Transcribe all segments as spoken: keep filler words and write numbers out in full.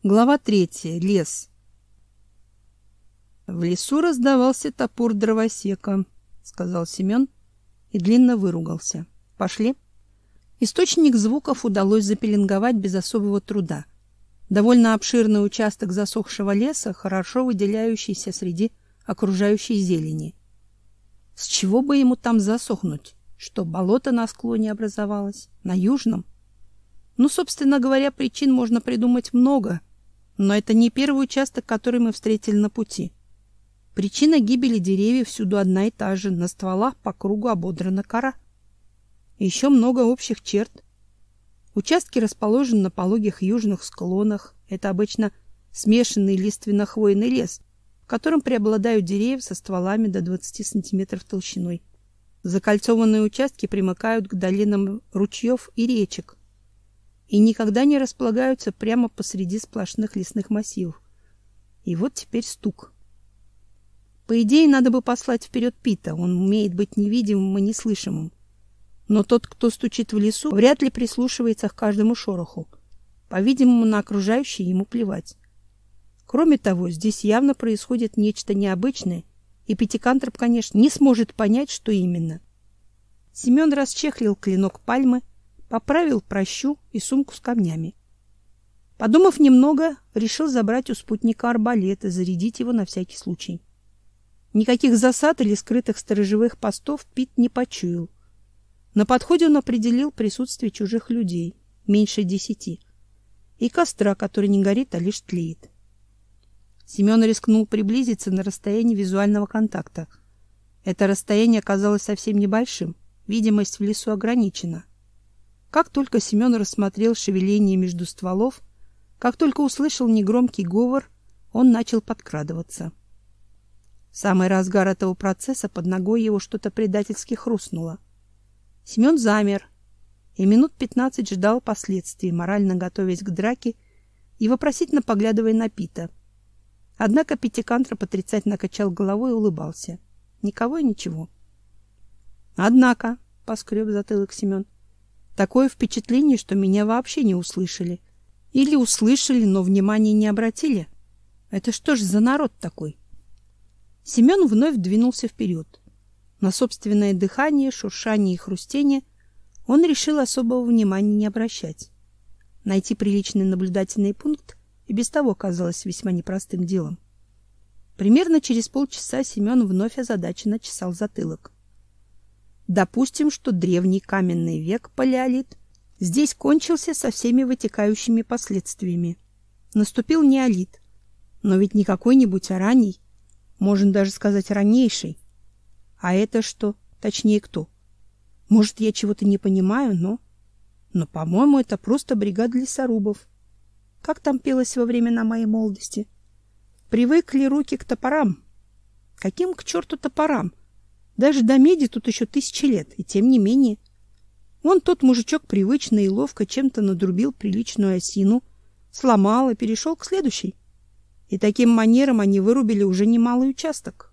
Глава третья. Лес. В лесу раздавался топор дровосека, сказал Семен и длинно выругался. Пошли. Источник звуков удалось запеленговать без особого труда. Довольно обширный участок засохшего леса, хорошо выделяющийся среди окружающей зелени. С чего бы ему там засохнуть? Что, болото на склоне образовалось? На южном? Ну, собственно говоря, причин можно придумать много, но это не первый участок, который мы встретили на пути. Причина гибели деревьев всюду одна и та же. На стволах по кругу ободрана кора. Еще много общих черт. Участки расположены на пологих южных склонах. Это обычно смешанный лиственно-хвойный лес, в котором преобладают деревья со стволами до двадцати сантиметров толщиной. Закольцованные участки примыкают к долинам ручьев и речек и никогда не располагаются прямо посреди сплошных лесных массивов. И вот теперь стук. По идее, надо бы послать вперед Пита, он умеет быть невидимым и неслышимым. Но тот, кто стучит в лесу, вряд ли прислушивается к каждому шороху. По-видимому, на окружающее ему плевать. Кроме того, здесь явно происходит нечто необычное, и Пятикантроп, конечно, не сможет понять, что именно. Семен расчехлил клинок пальмы, поправил пращу и сумку с камнями. Подумав немного, решил забрать у спутника арбалет и зарядить его на всякий случай. Никаких засад или скрытых сторожевых постов Пит не почуял. На подходе он определил присутствие чужих людей, меньше десяти, и костра, который не горит, а лишь тлеет. Семен рискнул приблизиться на расстояние визуального контакта. Это расстояние оказалось совсем небольшим, видимость в лесу ограничена. Как только Семен рассмотрел шевеление между стволов, как только услышал негромкий говор, он начал подкрадываться. В самый разгар этого процесса под ногой его что-то предательски хрустнуло. Семен замер и минут пятнадцать ждал последствий, морально готовясь к драке и вопросительно поглядывая на Пита. Однако Пятикантроп отрицательно качал головой и улыбался. Никого и ничего. Однако, поскреб затылок Семен, такое впечатление, что меня вообще не услышали. Или услышали, но внимания не обратили. Это что ж за народ такой? Семен вновь двинулся вперед. На собственное дыхание, шуршание и хрустение он решил особого внимания не обращать. Найти приличный наблюдательный пункт и без того казалось весьма непростым делом. Примерно через полчаса Семен вновь озадаченно чесал затылок. Допустим, что древний каменный век, палеолит, здесь кончился со всеми вытекающими последствиями. Наступил неолит, но ведь не какой-нибудь, а ранний, можно даже сказать раннейший. А это что? Точнее, кто? Может, я чего-то не понимаю, но... Но, по-моему, это просто бригада лесорубов. Как там пелось во времена моей молодости? Привыкли руки к топорам. Каким к черту топорам? Даже до меди тут еще тысячи лет, и тем не менее. Вон тот мужичок привычно и ловко чем-то надрубил приличную осину, сломал и перешел к следующей. И таким манером они вырубили уже немалый участок.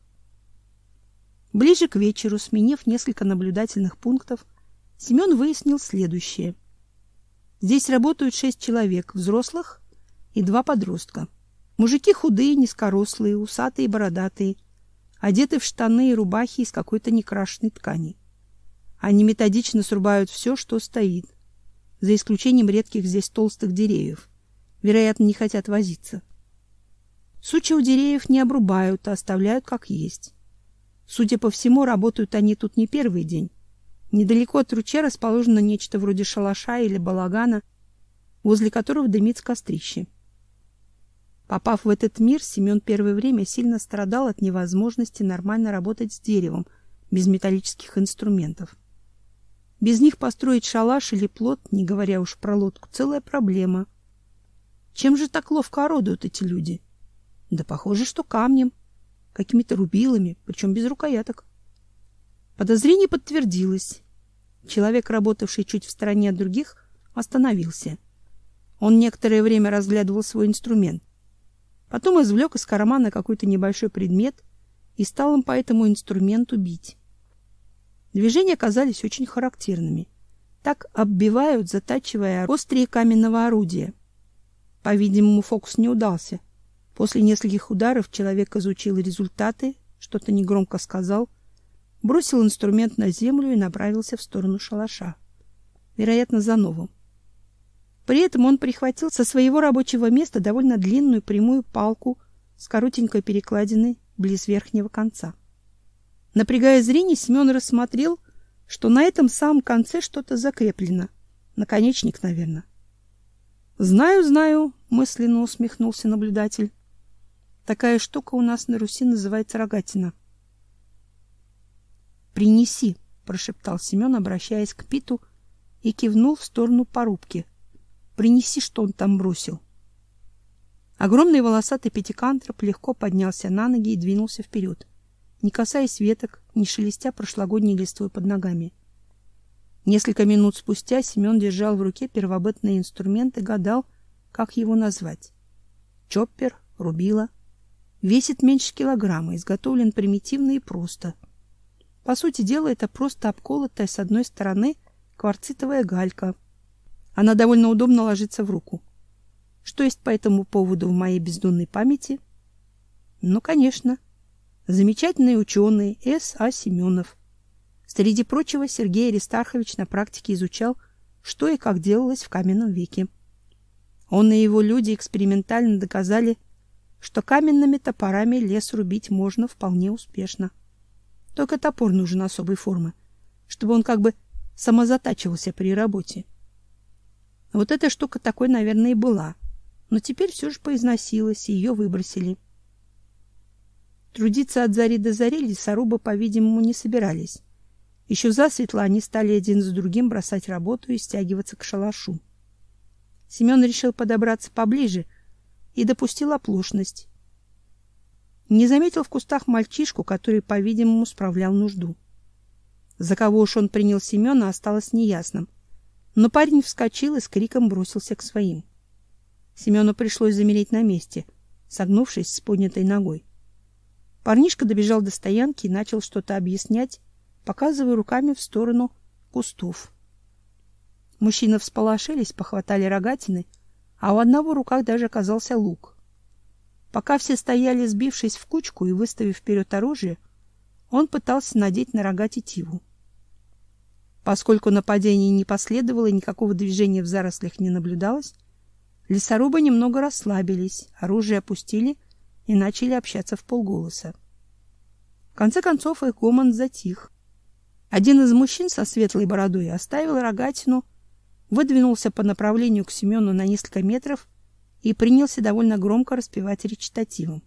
Ближе к вечеру, сменив несколько наблюдательных пунктов, Семен выяснил следующее. Здесь работают шесть человек, взрослых и два подростка. Мужики худые, низкорослые, усатые и бородатые, одеты в штаны и рубахи из какой-то некрашенной ткани. Они методично срубают все, что стоит, за исключением редких здесь толстых деревьев. Вероятно, не хотят возиться. Сучья у деревьев не обрубают, а оставляют как есть. Судя по всему, работают они тут не первый день. Недалеко от ручья расположено нечто вроде шалаша или балагана, возле которого дымится кострище. Попав в этот мир, Семен первое время сильно страдал от невозможности нормально работать с деревом без металлических инструментов. Без них построить шалаш или плот, не говоря уж про лодку, целая проблема. Чем же так ловко орудуют эти люди? Да похоже, что камнем, какими-то рубилами, причем без рукояток. Подозрение подтвердилось. Человек, работавший чуть в стороне от других, остановился. Он некоторое время разглядывал свой инструмент. Потом извлек из кармана какой-то небольшой предмет и стал им по этому инструменту бить. Движения оказались очень характерными. Так оббивают, затачивая острие каменного орудия. По-видимому, фокус не удался. После нескольких ударов человек изучил результаты, что-то негромко сказал, бросил инструмент на землю и направился в сторону шалаша, вероятно, за новым. При этом он прихватил со своего рабочего места довольно длинную прямую палку с коротенькой перекладиной близ верхнего конца. Напрягая зрение, Семен рассмотрел, что на этом самом конце что-то закреплено. Наконечник, наверное. «Знаю, знаю», — мысленно усмехнулся наблюдатель. «Такая штука у нас на Руси называется рогатина». «Принеси», — прошептал Семен, обращаясь к Питу, и кивнул в сторону порубки. «Принеси, что он там бросил». Огромный волосатый пятикантроп легко поднялся на ноги и двинулся вперед, не касаясь веток, не шелестя прошлогодней листвой под ногами. Несколько минут спустя Семен держал в руке первобытный инструмент и гадал, как его назвать. Чоппер, рубила. Весит меньше килограмма, изготовлен примитивно и просто. По сути дела, это просто обколотая с одной стороны кварцитовая галька. Она довольно удобно ложится в руку. Что есть по этому поводу в моей бездонной памяти? Ну, конечно, замечательный ученый С. А. Семенов. Среди прочего, Сергей Аристархович на практике изучал, что и как делалось в каменном веке. Он и его люди экспериментально доказали, что каменными топорами лес рубить можно вполне успешно. Только топор нужен особой формы, чтобы он как бы самозатачивался при работе. Вот эта штука такой, наверное, и была, но теперь все же поизносилась, и ее выбросили. Трудиться от зари до зари лесорубы, по-видимому, не собирались. Еще засветло они стали один за другим бросать работу и стягиваться к шалашу. Семен решил подобраться поближе и допустил оплошность. Не заметил в кустах мальчишку, который, по-видимому, справлял нужду. За кого уж он принял Семена, осталось неясным, но парень вскочил и с криком бросился к своим. Семену пришлось замереть на месте, согнувшись с поднятой ногой. Парнишка добежал до стоянки и начал что-то объяснять, показывая руками в сторону кустов. Мужчины всполошились, похватали рогатины, а у одного в руках даже оказался лук. Пока все стояли, сбившись в кучку и выставив вперед оружие, он пытался надеть на рога тетиву. Поскольку нападения не последовало и никакого движения в зарослях не наблюдалось, лесорубы немного расслабились, оружие опустили и начали общаться вполголоса. В конце концов их гомон затих. Один из мужчин со светлой бородой оставил рогатину, выдвинулся по направлению к Семену на несколько метров и принялся довольно громко распевать речитативом.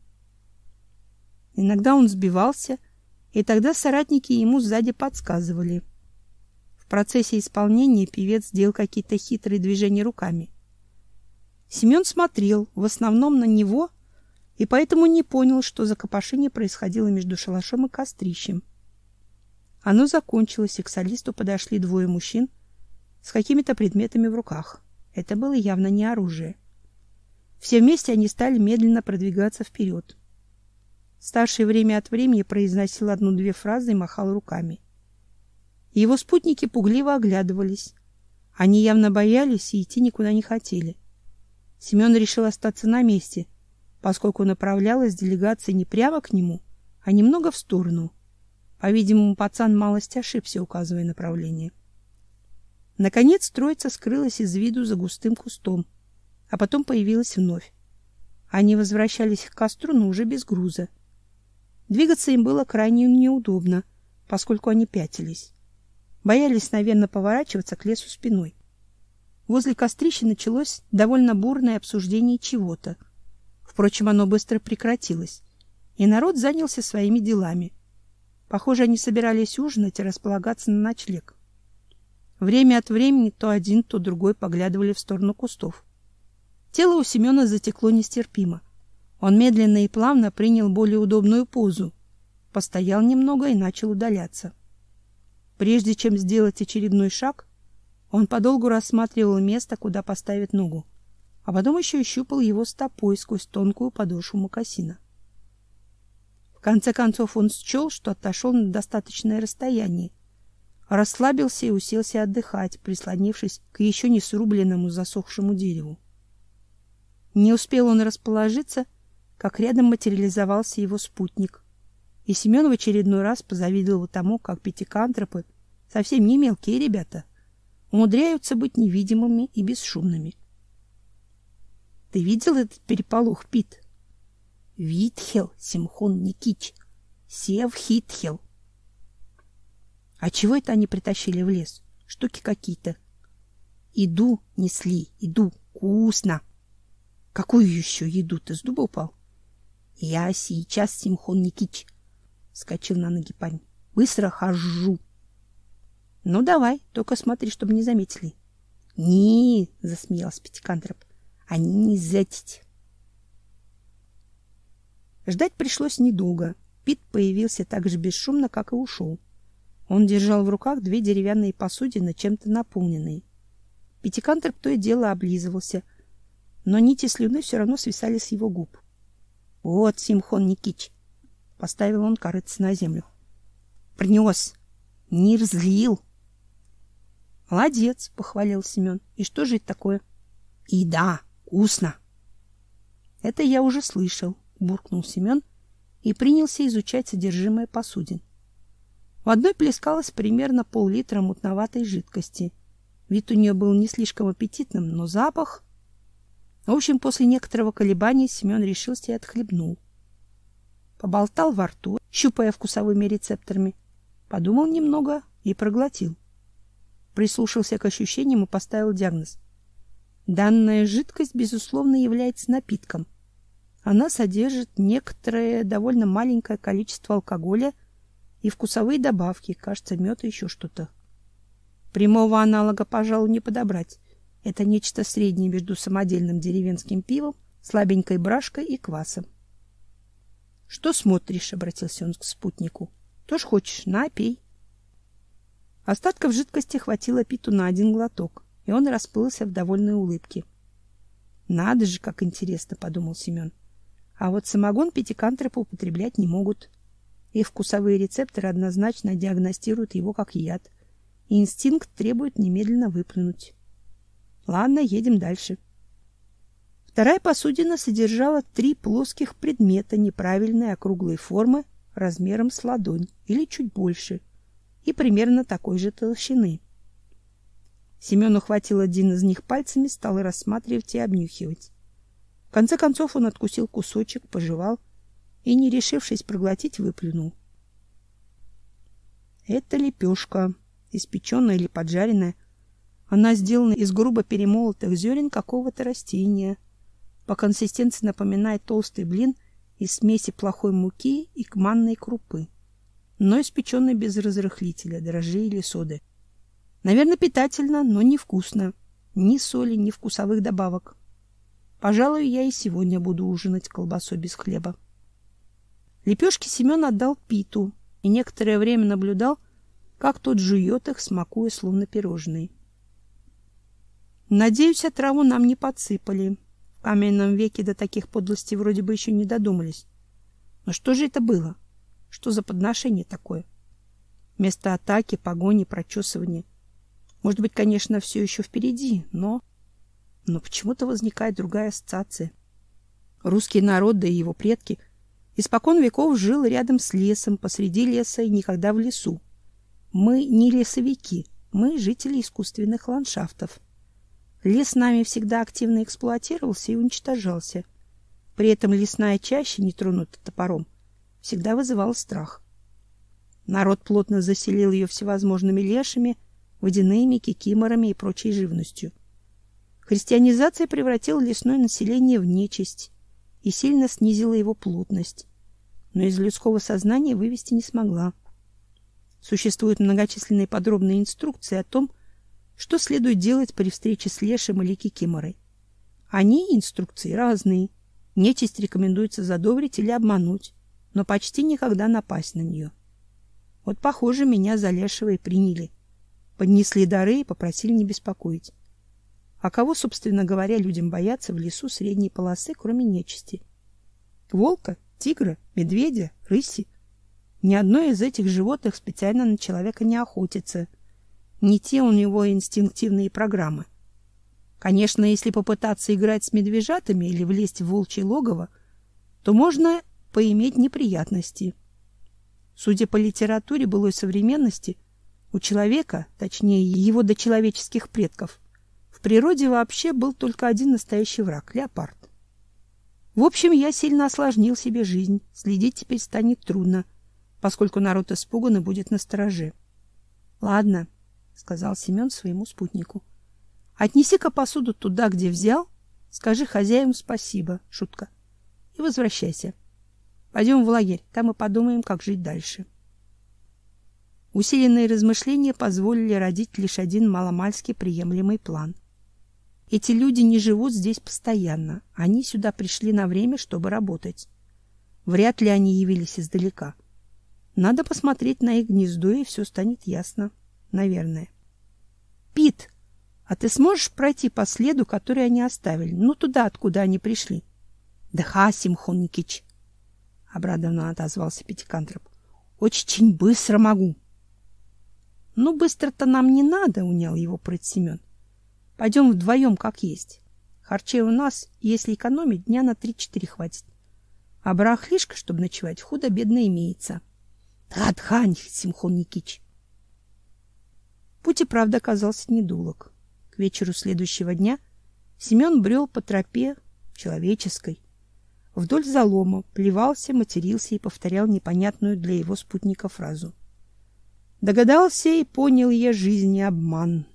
Иногда он сбивался, и тогда соратники ему сзади подсказывали. В процессе исполнения певец делал какие-то хитрые движения руками. Семен смотрел в основном на него и поэтому не понял, что за копошение происходило между шалашом и кострищем. Оно закончилось, и к солисту подошли двое мужчин с какими-то предметами в руках. Это было явно не оружие. Все вместе они стали медленно продвигаться вперед. Старший время от времени произносил одну-две фразы и махал руками. Его спутники пугливо оглядывались. Они явно боялись и идти никуда не хотели. Семен решил остаться на месте, поскольку направлялась делегация не прямо к нему, а немного в сторону. По-видимому, пацан малость ошибся, указывая направление. Наконец троица скрылась из виду за густым кустом, а потом появилась вновь. Они возвращались к костру, но уже без груза. Двигаться им было крайне неудобно, поскольку они пятились. Боялись, наверное, поворачиваться к лесу спиной. Возле кострища началось довольно бурное обсуждение чего-то. Впрочем, оно быстро прекратилось, и народ занялся своими делами. Похоже, они собирались ужинать и располагаться на ночлег. Время от времени то один, то другой поглядывали в сторону кустов. Тело у Семена затекло нестерпимо. Он медленно и плавно принял более удобную позу, постоял немного и начал удаляться. Прежде чем сделать очередной шаг, он подолгу рассматривал место, куда поставить ногу, а потом еще и щупал его стопой сквозь тонкую подошву мокасина. В конце концов он счел, что отошел на достаточное расстояние, расслабился и уселся отдыхать, прислонившись к еще не срубленному засохшему дереву. Не успел он расположиться, как рядом материализовался его спутник. И Семен в очередной раз позавидовал тому, как пятикантропы, совсем не мелкие ребята, умудряются быть невидимыми и бесшумными. — Ты видел этот переполох, Пит? — Витхел, Симхон Никич, Сев Хитхел. — А чего это они притащили в лес? Штуки какие-то. — Еду несли, еду, вкусно. — Какую еще еду? Ты с дуба упал? — Я сейчас, Симхон Никич, — вскочил на ноги парень. — Быстро хожу. — Ну, давай, только смотри, чтобы не заметили. — Не, — засмеялся пятикантроп, — они не заметят. Ждать пришлось недолго. Пит появился так же бесшумно, как и ушел. Он держал в руках две деревянные посудины, чем-то наполненные. Пятикантроп то и дело облизывался, но нити слюны все равно свисали с его губ. — Вот, Симхон Никич, — поставил он корытце на землю. — Принес. Не разлил. — Молодец, — похвалил Семен. — И что же это такое? — И да, вкусно. — Это я уже слышал, — буркнул Семен и принялся изучать содержимое посудин. В одной плескалось примерно пол-литра мутноватой жидкости. Вид у нее был не слишком аппетитным, но запах... В общем, после некоторого колебания Семен решился и отхлебнул. Поболтал во рту, щупая вкусовыми рецепторами, подумал немного и проглотил. Прислушался к ощущениям и поставил диагноз. Данная жидкость, безусловно, является напитком. Она содержит некоторое довольно маленькое количество алкоголя и вкусовые добавки, кажется, мед и еще что-то. Прямого аналога, пожалуй, не подобрать. Это нечто среднее между самодельным деревенским пивом, слабенькой брашкой и квасом. — Что смотришь? — обратился он к спутнику. — Тоже хочешь? На, пей. Остатков жидкости хватило Питу на один глоток, и он расплылся в довольной улыбке. — Надо же, как интересно, — подумал Семен. А вот самогон пятикантропы употреблять не могут. Их вкусовые рецепторы однозначно диагностируют его как яд, и инстинкт требует немедленно выплюнуть. Ладно, едем дальше. Вторая посудина содержала три плоских предмета неправильной округлой формы размером с ладонь или чуть больше и примерно такой же толщины. Семен ухватил один из них пальцами, стал рассматривать и обнюхивать. В конце концов он откусил кусочек, пожевал и, не решившись проглотить, выплюнул. Это лепешка, испеченная или поджаренная. Она сделана из грубо перемолотых зерен какого-то растения. По консистенции напоминает толстый блин из смеси плохой муки и манной крупы, но испеченный без разрыхлителя, дрожжей или соды. Наверное, питательно, но невкусно. Ни соли, ни вкусовых добавок. Пожалуй, я и сегодня буду ужинать колбасой без хлеба. Лепешки Семен отдал Питу и некоторое время наблюдал, как тот жует их, смакуя, словно пирожные. Надеюсь, отраву нам не подсыпали. В каменном веке до таких подлостей вроде бы еще не додумались. Но что же это было? Что за подношение такое? Вместо атаки, погони, прочесывания. Может быть, конечно, все еще впереди, но... Но почему-то возникает другая ассоциация. Русский народ, да и его предки, испокон веков жил рядом с лесом, посреди леса и никогда в лесу. Мы не лесовики, мы жители искусственных ландшафтов. Лес нами всегда активно эксплуатировался и уничтожался. При этом лесная чаща, не тронутая топором, всегда вызывала страх. Народ плотно заселил ее всевозможными лешами, водяными, кикиморами и прочей живностью. Христианизация превратила лесное население в нечисть и сильно снизила его плотность, но из людского сознания вывести не смогла. Существуют многочисленные подробные инструкции о том, что следует делать при встрече с лешим или кикиморой. Они, инструкции, разные. Нечисть рекомендуется задобрить или обмануть, но почти никогда напасть на нее. Вот, похоже, меня за лешего и приняли. Поднесли дары и попросили не беспокоить. А кого, собственно говоря, людям бояться в лесу средней полосы, кроме нечисти? Волка, тигра, медведя, рыси. Ни одно из этих животных специально на человека не охотится. Не те у него инстинктивные программы. Конечно, если попытаться играть с медвежатами или влезть в волчье логово, то можно поиметь неприятности. Судя по литературе былой современности, у человека, точнее его дочеловеческих предков, в природе вообще был только один настоящий враг — леопард. В общем, я сильно осложнил себе жизнь. Следить теперь станет трудно, поскольку народ испуган и будет настороже. — Ладно, — сказал Семен своему спутнику. — Отнеси-ка посуду туда, где взял, скажи хозяину спасибо, шутка, и возвращайся. Пойдем в лагерь, там и подумаем, как жить дальше. Усиленные размышления позволили родить лишь один маломальски приемлемый план. Эти люди не живут здесь постоянно, они сюда пришли на время, чтобы работать. Вряд ли они явились издалека. Надо посмотреть на их гнездо, и все станет ясно. Наверное. Пит, а ты сможешь пройти по следу, который они оставили? Ну, туда, откуда они пришли. Да, ха, Симхон Никич, обрадованно отозвался Пятикантроп. Очень быстро могу. Ну, быстро-то нам не надо, унял его прыть Семен. Пойдем вдвоем, как есть. Харчей у нас, если экономить, дня на три-четыре хватит. А барахлишко, чтобы ночевать, худо-бедно имеется. Тхань, Симхон Никич. Путь и правда оказался недолг. К вечеру следующего дня Семен брел по тропе человеческой. Вдоль залома плевался, матерился и повторял непонятную для его спутника фразу. Догадался и понял я жизнь и обман.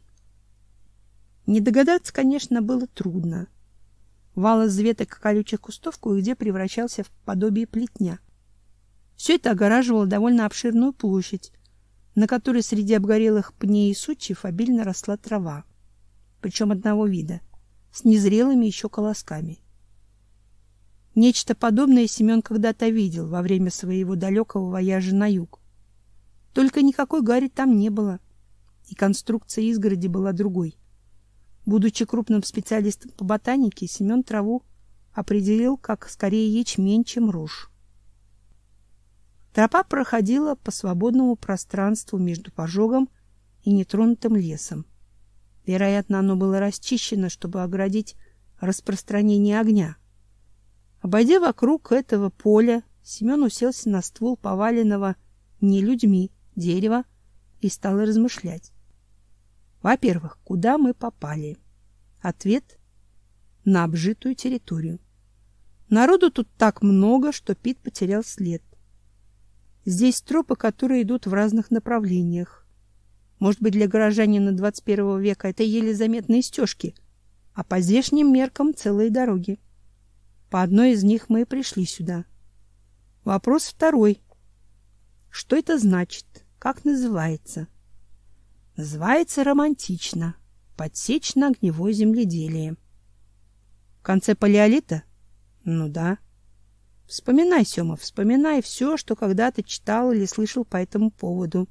Не догадаться, конечно, было трудно. Вал из веток и колючих кустов кое-где превращался в подобие плетня. Все это огораживало довольно обширную площадь, на которой среди обгорелых пней и сучьев обильно росла трава, причем одного вида, с незрелыми еще колосками. Нечто подобное Семен когда-то видел во время своего далекого вояжа на юг. Только никакой гари там не было, и конструкция изгороди была другой. Будучи крупным специалистом по ботанике, Семен траву определил как скорее ячмень, чем рожь. Тропа проходила по свободному пространству между пожогом и нетронутым лесом. Вероятно, оно было расчищено, чтобы оградить распространение огня. Обойдя вокруг этого поля, Семен уселся на ствол поваленного не людьми дерева и стал размышлять. Во-первых, куда мы попали? Ответ — на обжитую территорию. Народу тут так много, что Пит потерял след. Здесь тропы, которые идут в разных направлениях. Может быть, для горожанина двадцать первого века это еле заметные стежки, а по здешним меркам целые дороги. По одной из них мы и пришли сюда. Вопрос второй. Что это значит? Как называется? Называется романтично. Подсечно-огневое земледелие. В конце палеолита? Ну да. Вспоминай, Сёма, вспоминай все, что когда-то читал или слышал по этому поводу.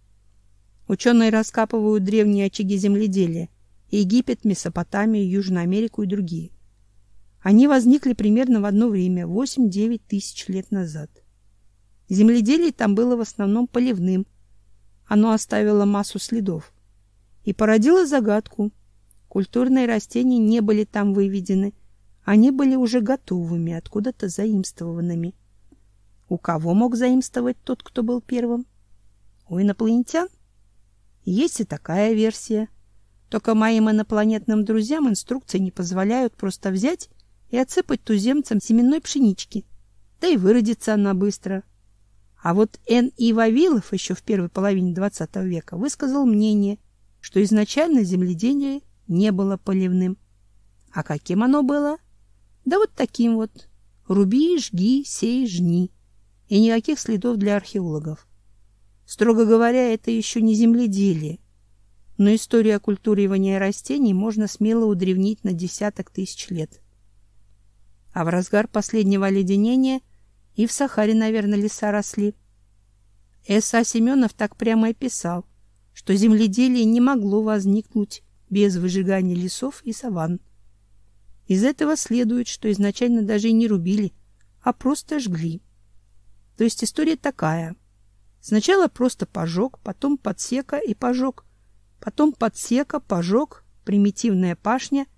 Ученые раскапывают древние очаги земледелия: Египет, Месопотамию, Южную Америку и другие. Они возникли примерно в одно время, восемь-девять тысяч лет назад. Земледелие там было в основном поливным. Оно оставило массу следов и породило загадку. Культурные растения не были там выведены, они были уже готовыми, откуда-то заимствованными. У кого мог заимствовать тот, кто был первым? У инопланетян? Есть и такая версия. Только моим инопланетным друзьям инструкции не позволяют просто взять и отсыпать туземцам семенной пшенички. Да и выродится она быстро. А вот Н. И. Вавилов еще в первой половине двадцатого века высказал мнение, что изначально земледелие не было поливным. А каким оно было? Да вот таким вот. Руби, жги, сей, жни. И никаких следов для археологов. Строго говоря, это еще не земледелие. Но историю оккультуривания растений можно смело удревнить на десяток тысяч лет. А в разгар последнего оледенения и в Сахаре, наверное, леса росли. С. А. Семенов так прямо и писал, что земледелие не могло возникнуть без выжигания лесов и саванн. Из этого следует, что изначально даже и не рубили, а просто жгли. То есть история такая. Сначала просто пожог, потом подсека и пожог, потом подсека, пожог, примитивная пашня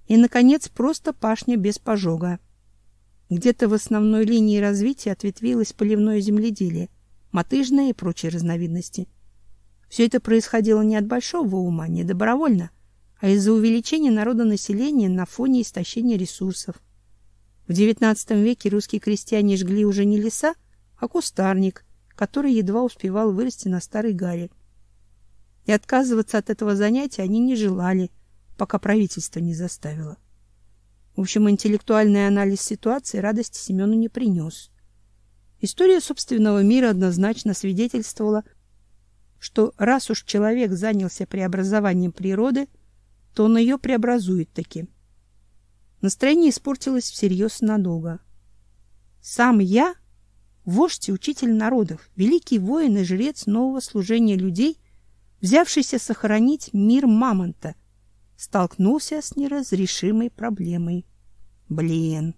И, наконец, просто пашня без пожога. Где-то в основной линии развития ответвилось поливное земледелие, мотыжное и прочие разновидности. Все это происходило не от большого ума, не добровольно, а из-за увеличения народонаселения на фоне истощения ресурсов. В девятнадцатом веке русские крестьяне жгли уже не леса, а кустарник, который едва успевал вырасти на старой гаре. И отказываться от этого занятия они не желали, пока правительство не заставило. В общем, интеллектуальный анализ ситуации радости Семену не принес. История собственного мира однозначно свидетельствовала, что раз уж человек занялся преобразованием природы, то он ее преобразует таки. Настроение испортилось всерьез надолго. Сам я, вождь и учитель народов, великий воин и жрец нового служения людей, взявшийся сохранить мир мамонта, столкнулся с неразрешимой проблемой. Блин.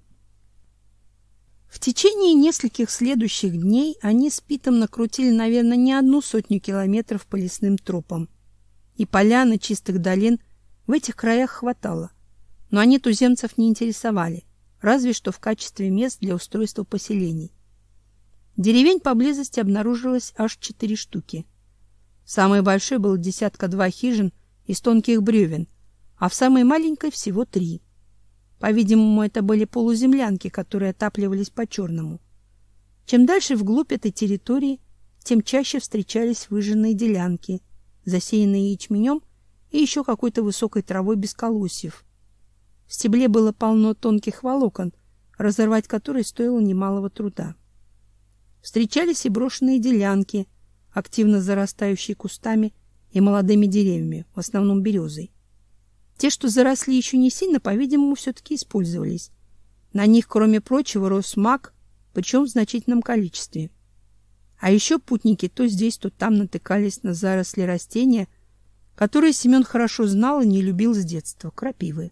В течение нескольких следующих дней они с Питом накрутили, наверное, не одну сотню километров по лесным тропам. И полян, и чистых долин в этих краях хватало. Но они туземцев не интересовали, разве что в качестве мест для устройства поселений. Деревень поблизости обнаружилось аж четыре штуки. Самой большой было десятка-два хижин из тонких бревен, а в самой маленькой всего три. По-видимому, это были полуземлянки, которые отапливались по-черному. Чем дальше вглубь этой территории, тем чаще встречались выжженные делянки, засеянные ячменем и еще какой-то высокой травой без колосьев. В стебле было полно тонких волокон, разорвать которые стоило немалого труда. Встречались и брошенные делянки, активно зарастающие кустами и молодыми деревьями, в основном березой. Те, что заросли еще не сильно, по-видимому, все-таки использовались. На них, кроме прочего, рос мак, причем в значительном количестве. А еще путники то здесь, то там натыкались на заросли растения, которые Семен хорошо знал и не любил с детства — крапивы.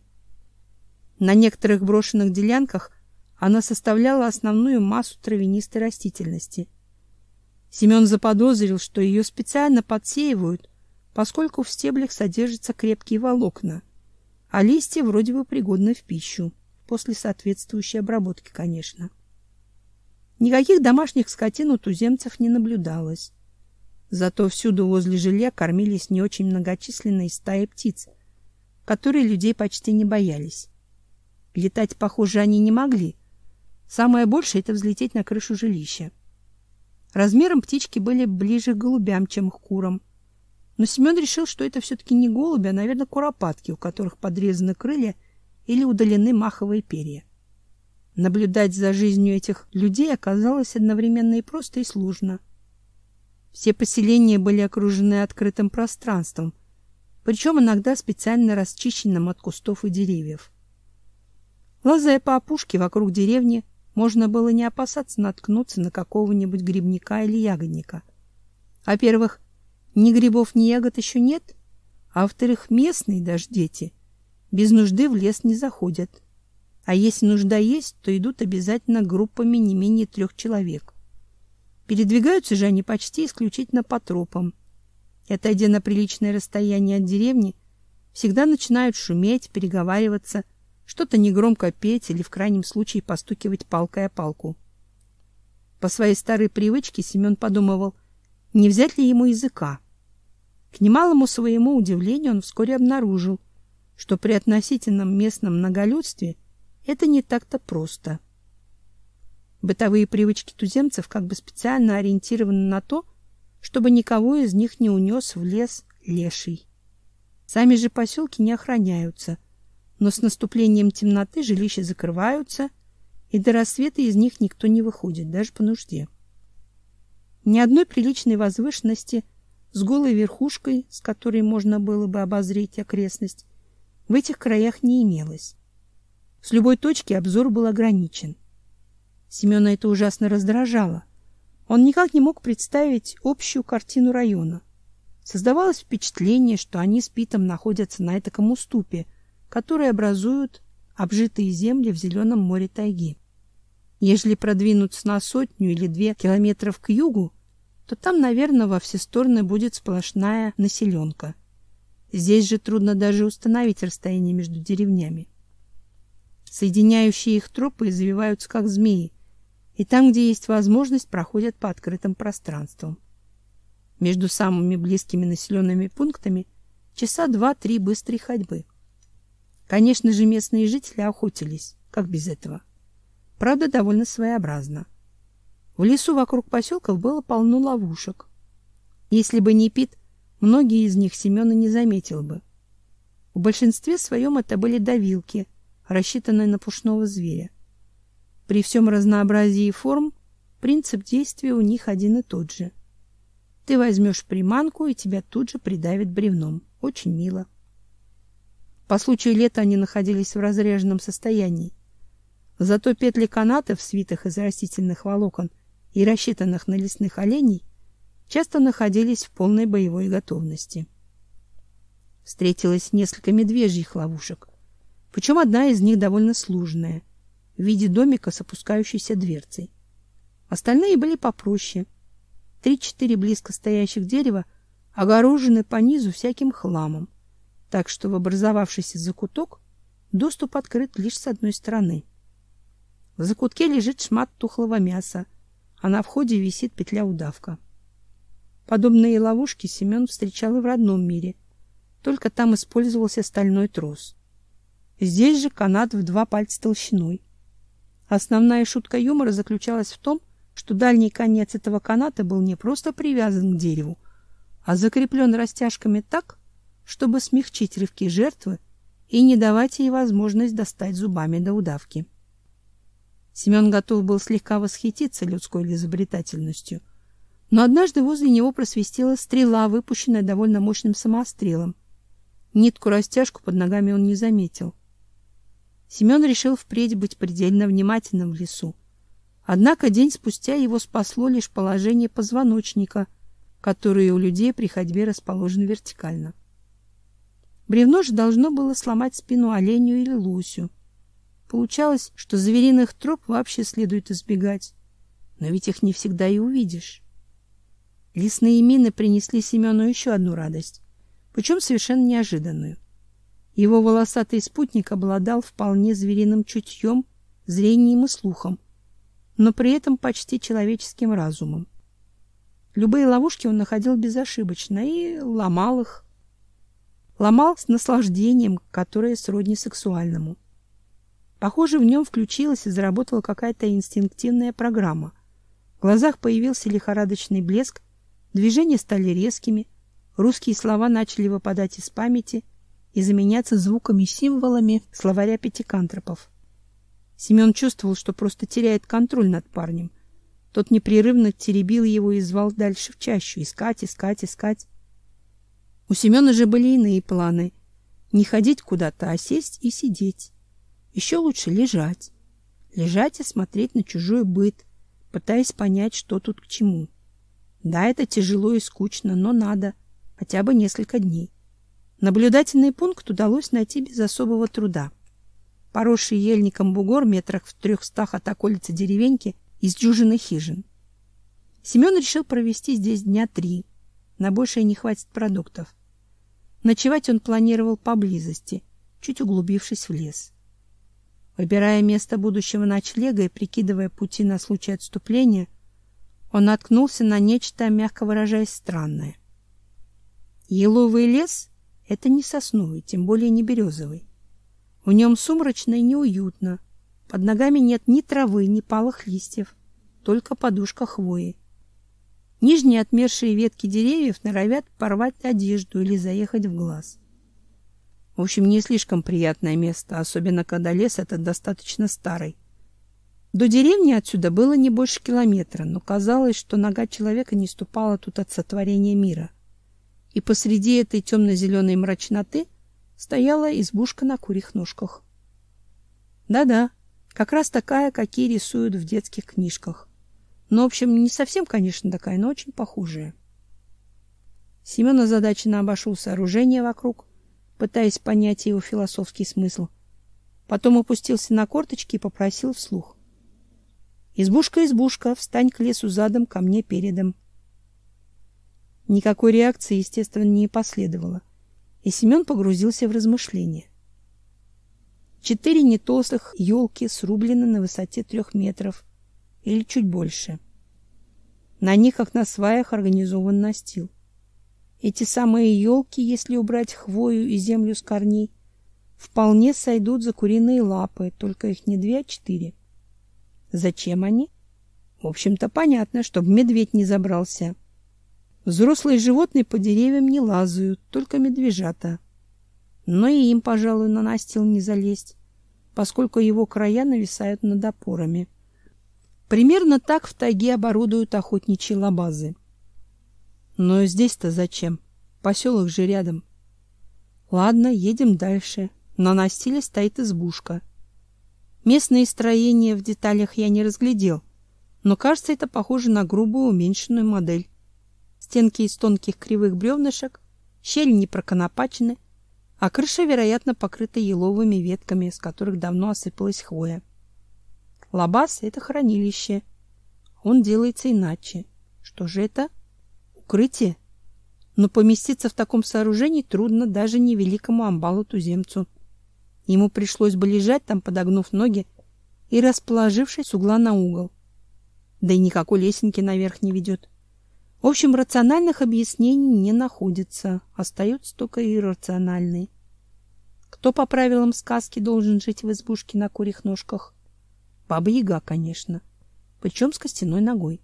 На некоторых брошенных делянках она составляла основную массу травянистой растительности. Семен заподозрил, что ее специально подсеивают, поскольку в стеблях содержатся крепкие волокна, а листья вроде бы пригодны в пищу, после соответствующей обработки, конечно. Никаких домашних скотин у туземцев не наблюдалось. Зато всюду возле жилья кормились не очень многочисленные стаи птиц, которые людей почти не боялись. Летать, похоже, они не могли. Самое большее — это взлететь на крышу жилища. Размером птички были ближе к голубям, чем к курам. Но Семен решил, что это все-таки не голуби, а, наверное, куропатки, у которых подрезаны крылья или удалены маховые перья. Наблюдать за жизнью этих людей оказалось одновременно и просто, и сложно. Все поселения были окружены открытым пространством, причем иногда специально расчищенным от кустов и деревьев. Лазая по опушке вокруг деревни, можно было не опасаться наткнуться на какого-нибудь грибника или ягодника. Во-первых, ни грибов, ни ягод еще нет, а во-вторых, местные, даже дети, без нужды в лес не заходят. А если нужда есть, то идут обязательно группами не менее трех человек. Передвигаются же они почти исключительно по тропам. И, отойдя на приличное расстояние от деревни, всегда начинают шуметь, переговариваться, что-то негромко петь или в крайнем случае постукивать палкой о палку. По своей старой привычке Семен подумывал, не взять ли ему языка. К немалому своему удивлению он вскоре обнаружил, что при относительном местном многолюдстве это не так-то просто. Бытовые привычки туземцев как бы специально ориентированы на то, чтобы никого из них не унес в лес леший. Сами же поселки не охраняются, но с наступлением темноты жилища закрываются, и до рассвета из них никто не выходит, даже по нужде. Ни одной приличной возвышенности с голой верхушкой, с которой можно было бы обозреть окрестность, в этих краях не имелось. С любой точки обзор был ограничен. Семена это ужасно раздражало. Он никак не мог представить общую картину района. Создавалось впечатление, что они с Питом находятся на этаком уступе, который образуют обжитые земли в зеленом море тайги. Ежели продвинуться на сотню или две километров к югу, то там, наверное, во все стороны будет сплошная населенка. Здесь же трудно даже установить расстояние между деревнями. Соединяющие их тропы извиваются, как змеи, и там, где есть возможность, проходят по открытым пространствам. Между самыми близкими населенными пунктами часа два-три быстрой ходьбы. Конечно же, местные жители охотились, как без этого. Правда, довольно своеобразно. В лесу вокруг поселков было полно ловушек. Если бы не Пит, многие из них Семен и не заметил бы. В большинстве своем это были давилки, рассчитанные на пушного зверя. При всем разнообразии форм принцип действия у них один и тот же. Ты возьмешь приманку, и тебя тут же придавит бревном. Очень мило. По случаю лета они находились в разреженном состоянии. Зато петли канатов, свитых из растительных волокон и рассчитанных на лесных оленей, часто находились в полной боевой готовности. Встретилось несколько медвежьих ловушек, причем одна из них довольно сложная, в виде домика с опускающейся дверцей. Остальные были попроще. Три-четыре близко стоящих дерева огорожены по низу всяким хламом, так что в образовавшийся закуток доступ открыт лишь с одной стороны. В закутке лежит шмат тухлого мяса, а на входе висит петля-удавка. Подобные ловушки Семен встречал и в родном мире, только там использовался стальной трос. Здесь же канат в два пальца толщиной. Основная шутка юмора заключалась в том, что дальний конец этого каната был не просто привязан к дереву, а закреплен растяжками так, чтобы смягчить рывки жертвы и не давать ей возможность достать зубами до удавки. Семен готов был слегка восхититься людской изобретательностью, но однажды возле него просвистела стрела, выпущенная довольно мощным самострелом. Нитку-растяжку под ногами он не заметил. Семен решил впредь быть предельно внимательным в лесу. Однако день спустя его спасло лишь положение позвоночника, который у людей при ходьбе расположен вертикально. Бревно же должно было сломать спину оленю или лосю. Получалось, что звериных троп вообще следует избегать, но ведь их не всегда и увидишь. Лесные мины принесли Семену еще одну радость, причем совершенно неожиданную. Его волосатый спутник обладал вполне звериным чутьем, зрением и слухом, но при этом почти человеческим разумом. Любые ловушки он находил безошибочно и ломал их. Ломал с наслаждением, которое сродни сексуальному. Похоже, в нем включилась и заработала какая-то инстинктивная программа. В глазах появился лихорадочный блеск, движения стали резкими, русские слова начали выпадать из памяти и заменяться звуками-символами словаря пятикантропов. Семен чувствовал, что просто теряет контроль над парнем. Тот непрерывно теребил его и звал дальше в чащу: искать, искать, искать. У Семена же были иные планы. Не ходить куда-то, а сесть и сидеть. Еще лучше лежать. Лежать и смотреть на чужой быт, пытаясь понять, что тут к чему. Да, это тяжело и скучно, но надо. Хотя бы несколько дней. Наблюдательный пункт удалось найти без особого труда. Поросший ельником бугор метрах в трехстах от околицы деревеньки из дюжины хижин. Семен решил провести здесь дня три. На большее не хватит продуктов. Ночевать он планировал поблизости, чуть углубившись в лес. Выбирая место будущего ночлега и прикидывая пути на случай отступления, он наткнулся на нечто, мягко выражаясь, странное. Еловый лес — это не сосновый, тем более не березовый. В нем сумрачно и неуютно. Под ногами нет ни травы, ни палых листьев, только подушка хвои. Нижние отмершие ветки деревьев норовят порвать одежду или заехать в глаз. В общем, не слишком приятное место, особенно когда лес этот достаточно старый. До деревни отсюда было не больше километра, но казалось, что нога человека не ступала тут от сотворения мира. И посреди этой темно-зеленой мрачноты стояла избушка на курьих ножках. Да-да, как раз такая, какие рисуют в детских книжках. Ну, в общем, не совсем, конечно, такая, но очень похожая. Семен озадаченно обошел сооружение вокруг, пытаясь понять его философский смысл. Потом опустился на корточки и попросил вслух: «Избушка, избушка, встань к лесу задом, ко мне передом». Никакой реакции, естественно, не последовало, и Семен погрузился в размышления. Четыре нетолстых елки срублены на высоте трех метров или чуть больше. На них, как на сваях, организован настил. Эти самые елки, если убрать хвою и землю с корней, вполне сойдут за куриные лапы, только их не две, а четыре. Зачем они? В общем-то, понятно, чтобы медведь не забрался. Взрослые животные по деревьям не лазают, только медвежата. Но и им, пожалуй, на настил не залезть, поскольку его края нависают над опорами. Примерно так в тайге оборудуют охотничьи лабазы. Но здесь-то зачем? Поселок же рядом. Ладно, едем дальше. На настиле стоит избушка. Местные строения в деталях я не разглядел, но, кажется, это похоже на грубую уменьшенную модель. Стенки из тонких кривых бревнышек, щели не проконопачены, а крыша, вероятно, покрыта еловыми ветками, с которых давно осыпалась хвоя. Лабаз — это хранилище. Он делается иначе. Что же это? Укрытие? Но поместиться в таком сооружении трудно даже невеликому амбалу-туземцу. Ему пришлось бы лежать там, подогнув ноги и расположившись с угла на угол. Да и никакой лесенки наверх не ведет. В общем, рациональных объяснений не находится, остаются только иррациональные. Кто по правилам сказки должен жить в избушке на курьих ножках? Баба-Яга, конечно, причем с костяной ногой.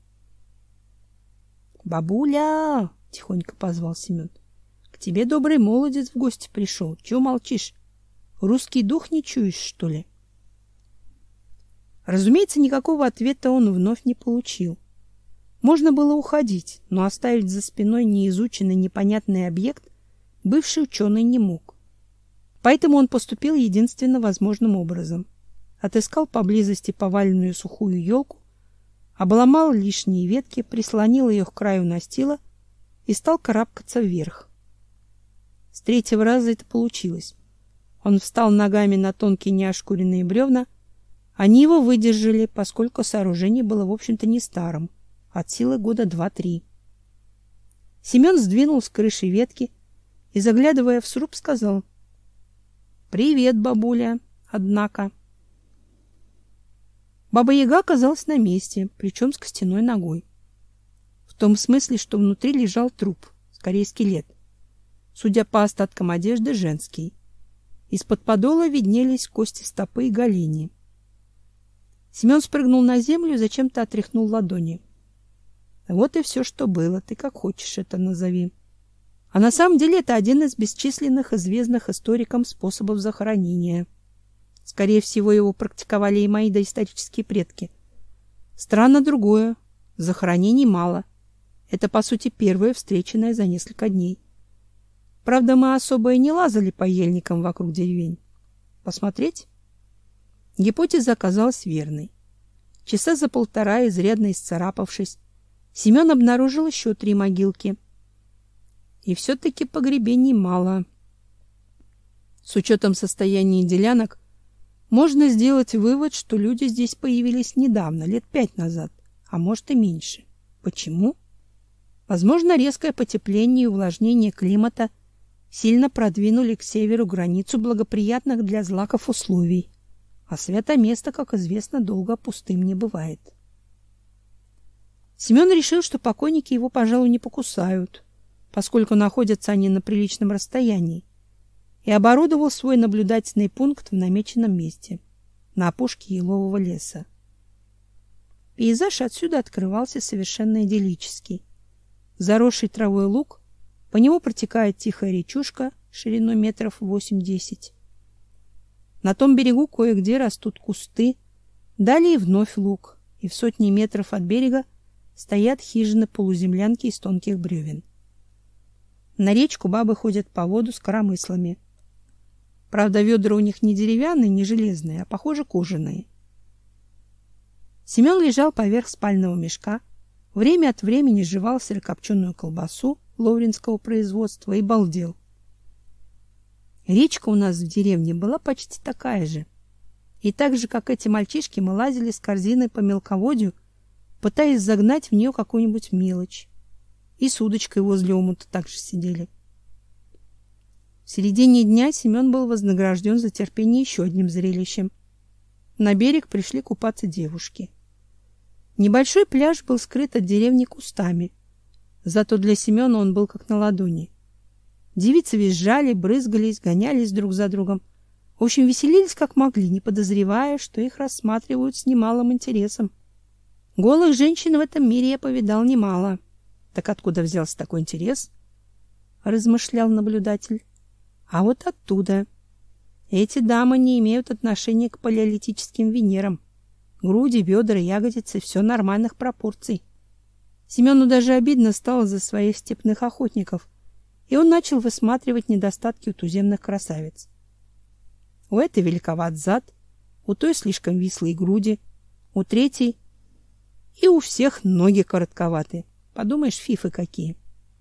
«Бабуля!» — тихонько позвал Семен. «К тебе добрый молодец в гости пришел. Чего молчишь? Русский дух не чуешь, что ли?» Разумеется, никакого ответа он вновь не получил. Можно было уходить, но оставить за спиной неизученный непонятный объект бывший ученый не мог. Поэтому он поступил единственно возможным образом. Отыскал поблизости поваленную сухую елку, обломал лишние ветки, прислонил ее к краю настила и стал карабкаться вверх. С третьего раза это получилось. Он встал ногами на тонкие неошкуренные бревна. Они его выдержали, поскольку сооружение было, в общем-то, не старым, от силы года два-три. Семен сдвинул с крыши ветки и, заглядывая в сруб, сказал: «Привет, бабуля, однако». Баба-Яга оказалась на месте, причем с костяной ногой. В том смысле, что внутри лежал труп, скорее скелет. Судя по остаткам одежды, женский. Из-под подола виднелись кости стопы и голени. Семен спрыгнул на землю и зачем-то отряхнул ладони. Вот и все, что было, ты как хочешь это назови. А на самом деле это один из бесчисленных известных историкам способов захоронения. Скорее всего, его практиковали и мои доисторические предки. Странно другое. Захоронений мало. Это, по сути, первое, встреченное за несколько дней. Правда, мы особо и не лазали по ельникам вокруг деревень. Посмотреть? Гипотеза оказалась верной. Часа за полтора, изрядно исцарапавшись, Семен обнаружил еще три могилки. И все-таки погребений мало. С учетом состояния делянок, можно сделать вывод, что люди здесь появились недавно, лет пять назад, а может и меньше. Почему? Возможно, резкое потепление и увлажнение климата сильно продвинули к северу границу благоприятных для злаков условий, а свято место, как известно, долго пустым не бывает. Семен решил, что покойники его, пожалуй, не покусают, поскольку находятся они на приличном расстоянии, и оборудовал свой наблюдательный пункт в намеченном месте, на опушке елового леса. Пейзаж отсюда открывался совершенно идиллический. Заросший травой луг, по нему протекает тихая речушка шириной метров восемь-десять. На том берегу кое-где растут кусты, далее вновь луг, и в сотни метров от берега стоят хижины-полуземлянки из тонких бревен. На речку бабы ходят по воду с коромыслами. Правда, ведра у них не деревянные, не железные, а, похоже, кожаные. Семен лежал поверх спального мешка, время от времени жевал сырокопченую колбасу ловринского производства и балдел. Речка у нас в деревне была почти такая же. И так же, как эти мальчишки, мы лазили с корзиной по мелководью, пытаясь загнать в нее какую-нибудь мелочь. И с удочкой возле омута также сидели. В середине дня Семен был вознагражден за терпение еще одним зрелищем. На берег пришли купаться девушки. Небольшой пляж был скрыт от деревни кустами, зато для Семена он был как на ладони. Девицы визжали, брызгались, гонялись друг за другом. В общем, веселились как могли, не подозревая, что их рассматривают с немалым интересом. Голых женщин в этом мире я повидал немало. Так откуда взялся такой интерес? Размышлял наблюдатель. А вот оттуда. Эти дамы не имеют отношения к палеолитическим Венерам. Груди, бедра, ягодицы — все нормальных пропорций. Семену даже обидно стало за своих степных охотников, и он начал высматривать недостатки у туземных красавиц. У этой великоват зад, у той слишком вислые груди, у третьей и у всех ноги коротковаты. Подумаешь, фифы какие.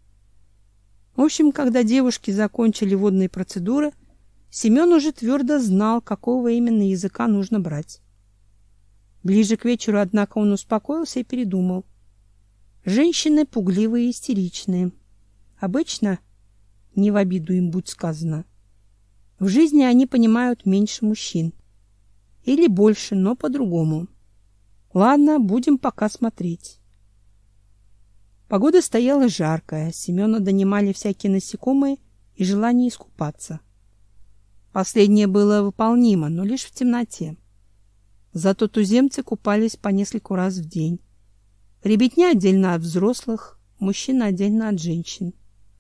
В общем, когда девушки закончили водные процедуры, Семен уже твердо знал, какого именно языка нужно брать. Ближе к вечеру, однако, он успокоился и передумал. Женщины пугливые и истеричные. Обычно, не в обиду им будь сказано, в жизни они понимают меньше мужчин. Или больше, но по-другому. Ладно, будем пока смотреть. Погода стояла жаркая, Семена донимали всякие насекомые и желание искупаться. Последнее было выполнимо, но лишь в темноте. Зато туземцы купались по нескольку раз в день. Ребятня отдельно от взрослых, мужчины отдельно от женщин.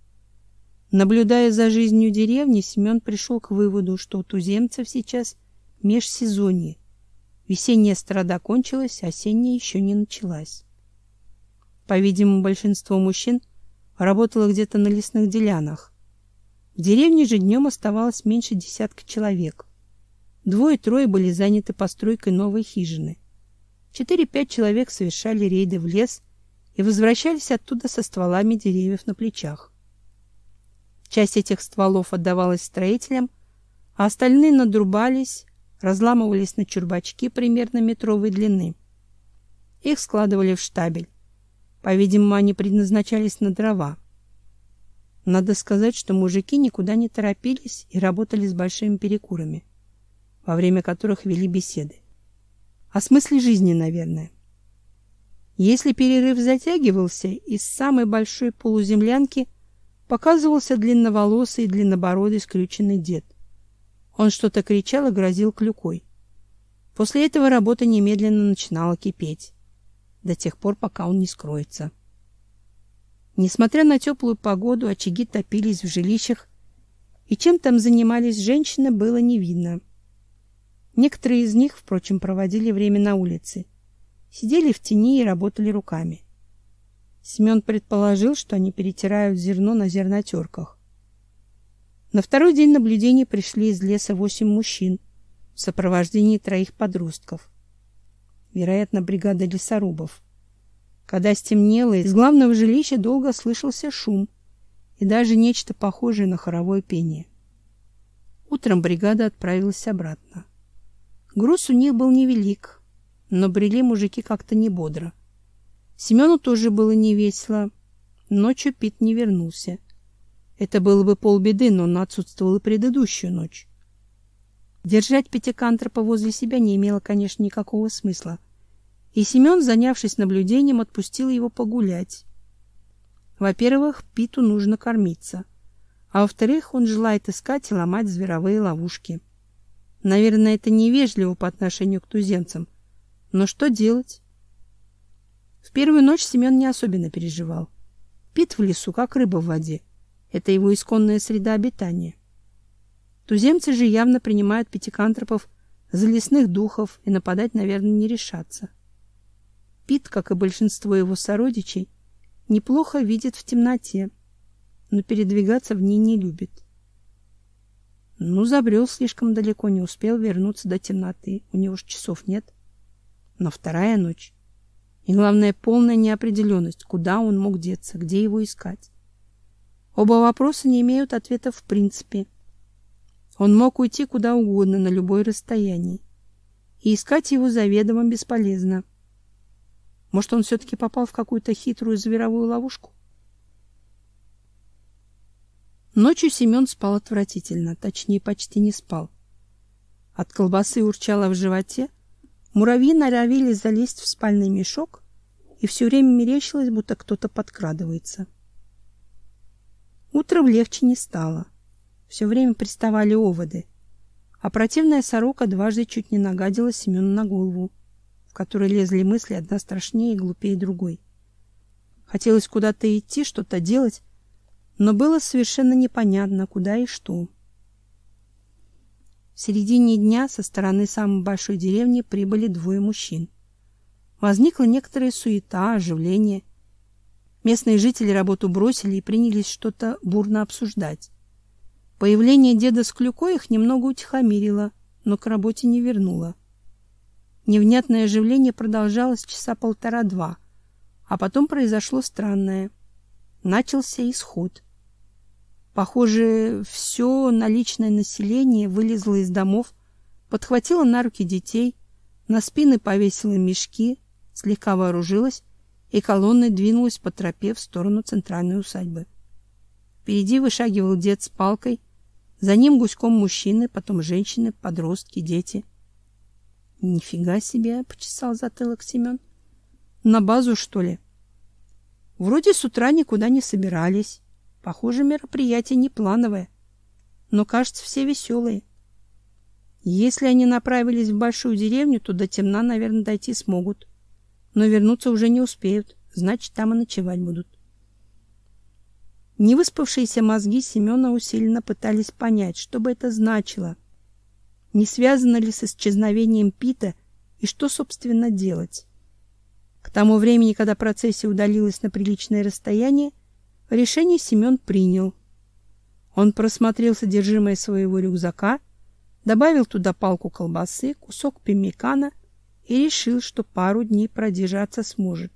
Наблюдая за жизнью деревни, Семен пришел к выводу, что у туземцев сейчас межсезонье. Весенняя страда кончилась, осенняя еще не началась. По-видимому, большинство мужчин работало где-то на лесных делянах. В деревне же днем оставалось меньше десятка человек. Двое-трое были заняты постройкой новой хижины. Четыре-пять человек совершали рейды в лес и возвращались оттуда со стволами деревьев на плечах. Часть этих стволов отдавалась строителям, а остальные надрубались, разламывались на чурбачки примерно метровой длины. Их складывали в штабель. По-видимому, они предназначались на дрова. Надо сказать, что мужики никуда не торопились и работали с большими перекурами, во время которых вели беседы. О смысле жизни, наверное. Если перерыв затягивался, из самой большой полуземлянки показывался длинноволосый и длиннобородый скрюченный дед. Он что-то кричал и грозил клюкой. После этого работа немедленно начинала кипеть, до тех пор, пока он не скроется. Несмотря на теплую погоду, очаги топились в жилищах, и чем там занимались женщины, было не видно. Некоторые из них, впрочем, проводили время на улице, сидели в тени и работали руками. Семен предположил, что они перетирают зерно на зернотерках. На второй день наблюдений пришли из леса восемь мужчин в сопровождении троих подростков. Вероятно, бригада лесорубов. Когда стемнело, из главного жилища долго слышался шум и даже нечто похожее на хоровое пение. Утром бригада отправилась обратно. Груз у них был невелик, но брели мужики как-то не бодро. Семену тоже было невесело. Ночью Пит не вернулся. Это было бы полбеды, но он отсутствовал и предыдущую ночь. Держать пятикантропа возле себя не имело, конечно, никакого смысла. И Семен, занявшись наблюдением, отпустил его погулять. Во-первых, Питу нужно кормиться. А во-вторых, он желает искать и ломать зверовые ловушки. Наверное, это невежливо по отношению к туземцам. Но что делать? В первую ночь Семен не особенно переживал. Пит в лесу, как рыба в воде. Это его исконная среда обитания. Туземцы же явно принимают пятикантропов за лесных духов и нападать, наверное, не решатся. Пит, как и большинство его сородичей, неплохо видит в темноте, но передвигаться в ней не любит. Ну, забрел слишком далеко, не успел вернуться до темноты, у него ж часов нет. Но вторая ночь. И, главное, полная неопределенность, куда он мог деться, где его искать. Оба вопроса не имеют ответа в принципе. Он мог уйти куда угодно, на любое расстояние. И искать его заведомо бесполезно. Может, он все-таки попал в какую-то хитрую зверовую ловушку? Ночью Семен спал отвратительно, точнее, почти не спал. От колбасы урчало в животе, муравьи норовили залезть в спальный мешок, и все время мерещилось, будто кто-то подкрадывается. Утром легче не стало. Все время приставали оводы, а противная сорока дважды чуть не нагадила Семену на голову, в которой лезли мысли одна страшнее и глупее другой. Хотелось куда-то идти, что-то делать, но было совершенно непонятно, куда и что. В середине дня со стороны самой большой деревни прибыли двое мужчин. Возникла некоторая суета, оживление. Местные жители работу бросили и принялись что-то бурно обсуждать. Появление деда с клюкой их немного утихомирило, но к работе не вернуло. Невнятное оживление продолжалось часа полтора-два, а потом произошло странное. Начался исход. Похоже, все наличное население вылезло из домов, подхватило на руки детей, на спины повесило мешки, слегка вооружилось, и колонной двинулась по тропе в сторону центральной усадьбы. Впереди вышагивал дед с палкой, за ним гуськом мужчины, потом женщины, подростки, дети. Нифига себе, почесал затылок Семен. На базу, что ли? Вроде с утра никуда не собирались. Похоже, мероприятие не плановое, но, кажется, все веселые. Если они направились в большую деревню, то до темна, наверное, дойти смогут, но вернуться уже не успеют, значит, там и ночевать будут. Невыспавшиеся мозги Семена усиленно пытались понять, что бы это значило, не связано ли с исчезновением Пита и что, собственно, делать. К тому времени, когда процессия удалилась на приличное расстояние, решение Семен принял. Он просмотрел содержимое своего рюкзака, добавил туда палку колбасы, кусок пеммикана и решил, что пару дней продержаться сможет.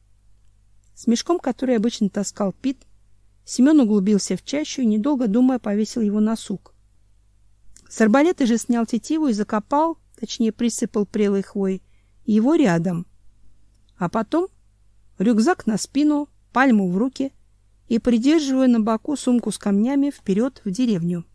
С мешком, который обычно таскал Пит, Семен углубился в чащу и, недолго думая, повесил его на сук. С арбалета же снял тетиву и закопал, точнее присыпал прелой хвоей, его рядом. А потом рюкзак на спину, пальму в руки и, придерживая на боку сумку с камнями, вперед в деревню.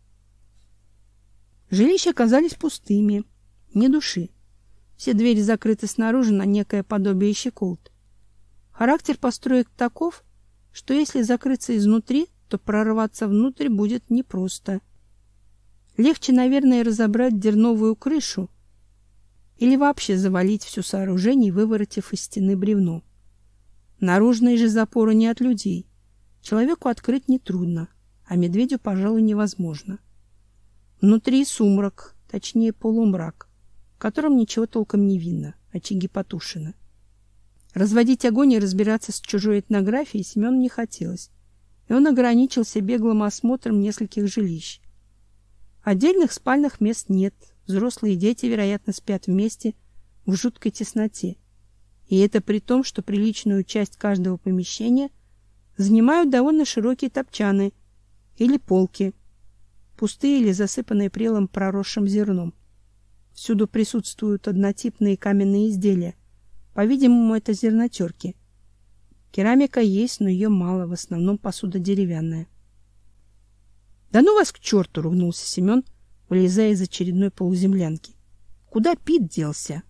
Жилища оказались пустыми, ни души. Все двери закрыты снаружи на некое подобие щеколд. Характер построек таков, что если закрыться изнутри, то прорваться внутрь будет непросто. Легче, наверное, разобрать дерновую крышу или вообще завалить все сооружение, выворотив из стены бревно. Наружные же запоры не от людей. Человеку открыть нетрудно, а медведю, пожалуй, невозможно. Внутри сумрак, точнее полумрак, в котором ничего толком не видно, очаги потушены. Разводить огонь и разбираться с чужой этнографией Семену не хотелось, и он ограничился беглым осмотром нескольких жилищ. Отдельных спальных мест нет, взрослые и дети, вероятно, спят вместе в жуткой тесноте. И это при том, что приличную часть каждого помещения занимают довольно широкие топчаны или полки, пустые или засыпанные прелым проросшим зерном. Всюду присутствуют однотипные каменные изделия. По-видимому, это зернотерки. Керамика есть, но ее мало, в основном посуда деревянная. Да ну вас к черту, ругнулся Семен, вылезая из очередной полуземлянки. Куда Пит делся?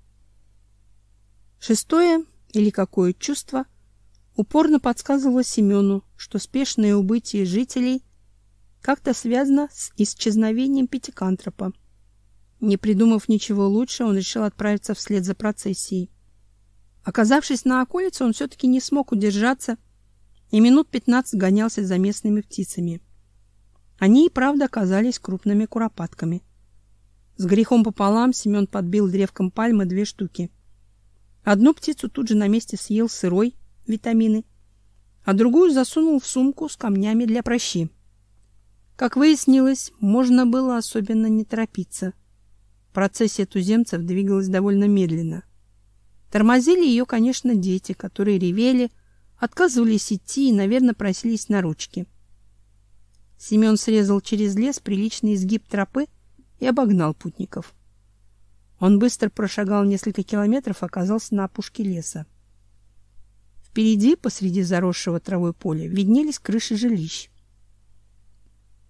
Шестое, или какое чувство, упорно подсказывало Семену, что спешное убытие жителей как-то связано с исчезновением пятикантропа. Не придумав ничего лучше, он решил отправиться вслед за процессией. Оказавшись на околице, он все-таки не смог удержаться и минут пятнадцать гонялся за местными птицами. Они и правда оказались крупными куропатками. С грехом пополам Семен подбил древком пальмы две штуки. Одну птицу тут же на месте съел сырой, витамины, а другую засунул в сумку с камнями для пращи. Как выяснилось, можно было особенно не торопиться. Процессия туземцев двигалась довольно медленно. Тормозили ее, конечно, дети, которые ревели, отказывались идти и, наверное, просились на ручки. Семен срезал через лес приличный изгиб тропы и обогнал путников. Он быстро прошагал несколько километров и оказался на опушке леса. Впереди, посреди заросшего травой поля, виднелись крыши жилищ.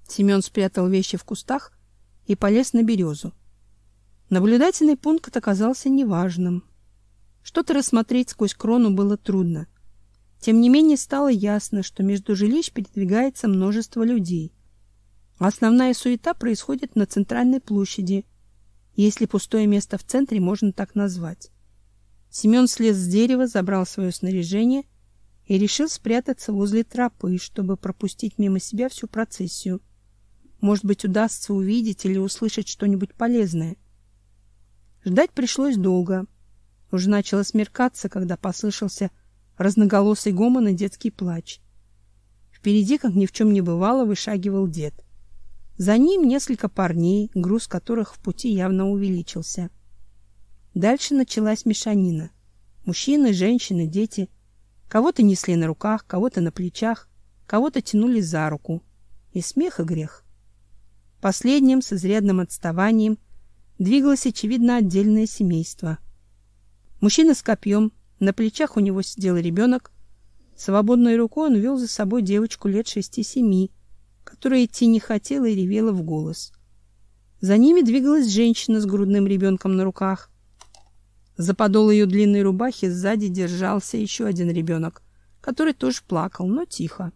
Семен спрятал вещи в кустах и полез на березу. Наблюдательный пункт оказался неважным. Что-то рассмотреть сквозь крону было трудно. Тем не менее стало ясно, что между жилищ передвигается множество людей. Основная суета происходит на центральной площади, если пустое место в центре можно так назвать. Семен слез с дерева, забрал свое снаряжение и решил спрятаться возле тропы, чтобы пропустить мимо себя всю процессию. Может быть, удастся увидеть или услышать что-нибудь полезное. Ждать пришлось долго. Уже начало смеркаться, когда послышался разноголосый гомон и детский плач. Впереди, как ни в чем не бывало, вышагивал дед. За ним несколько парней, груз которых в пути явно увеличился. Дальше началась мешанина. Мужчины, женщины, дети. Кого-то несли на руках, кого-то на плечах, кого-то тянули за руку. И смех, и грех. Последним, с изрядным отставанием, двигалось, очевидно, отдельное семейство. Мужчина с копьем, на плечах у него сидел ребенок. Свободной рукой он вел за собой девочку лет шести-семи, которая идти не хотела и ревела в голос. За ними двигалась женщина с грудным ребенком на руках. За подол ее длинной рубахи сзади держался еще один ребенок, который тоже плакал, но тихо.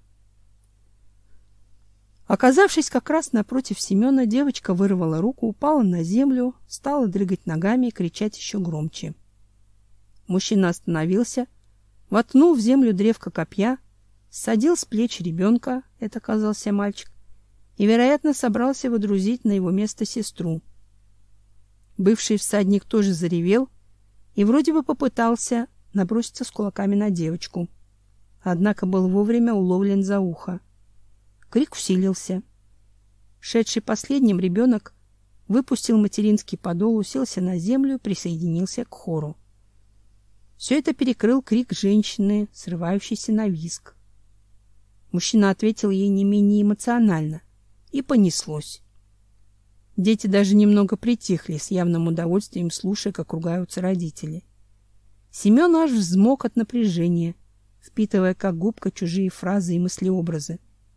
Оказавшись как раз напротив Семена, девочка вырвала руку, упала на землю, стала дрыгать ногами и кричать еще громче. Мужчина остановился, воткнул в землю древко копья, ссадил с плеч ребенка, это оказался мальчик, и, вероятно, собрался водрузить на его место сестру. Бывший всадник тоже заревел и вроде бы попытался наброситься с кулаками на девочку, однако был вовремя уловлен за ухо. Крик усилился. Шедший последним ребенок выпустил материнский подол, уселся на землю и присоединился к хору. Все это перекрыл крик женщины, срывающейся на визг. Мужчина ответил ей не менее эмоционально, и понеслось. Дети даже немного притихли, с явным удовольствием слушая, как ругаются родители. Семен аж взмок от напряжения, впитывая как губка чужие фразы и мыслеобразы.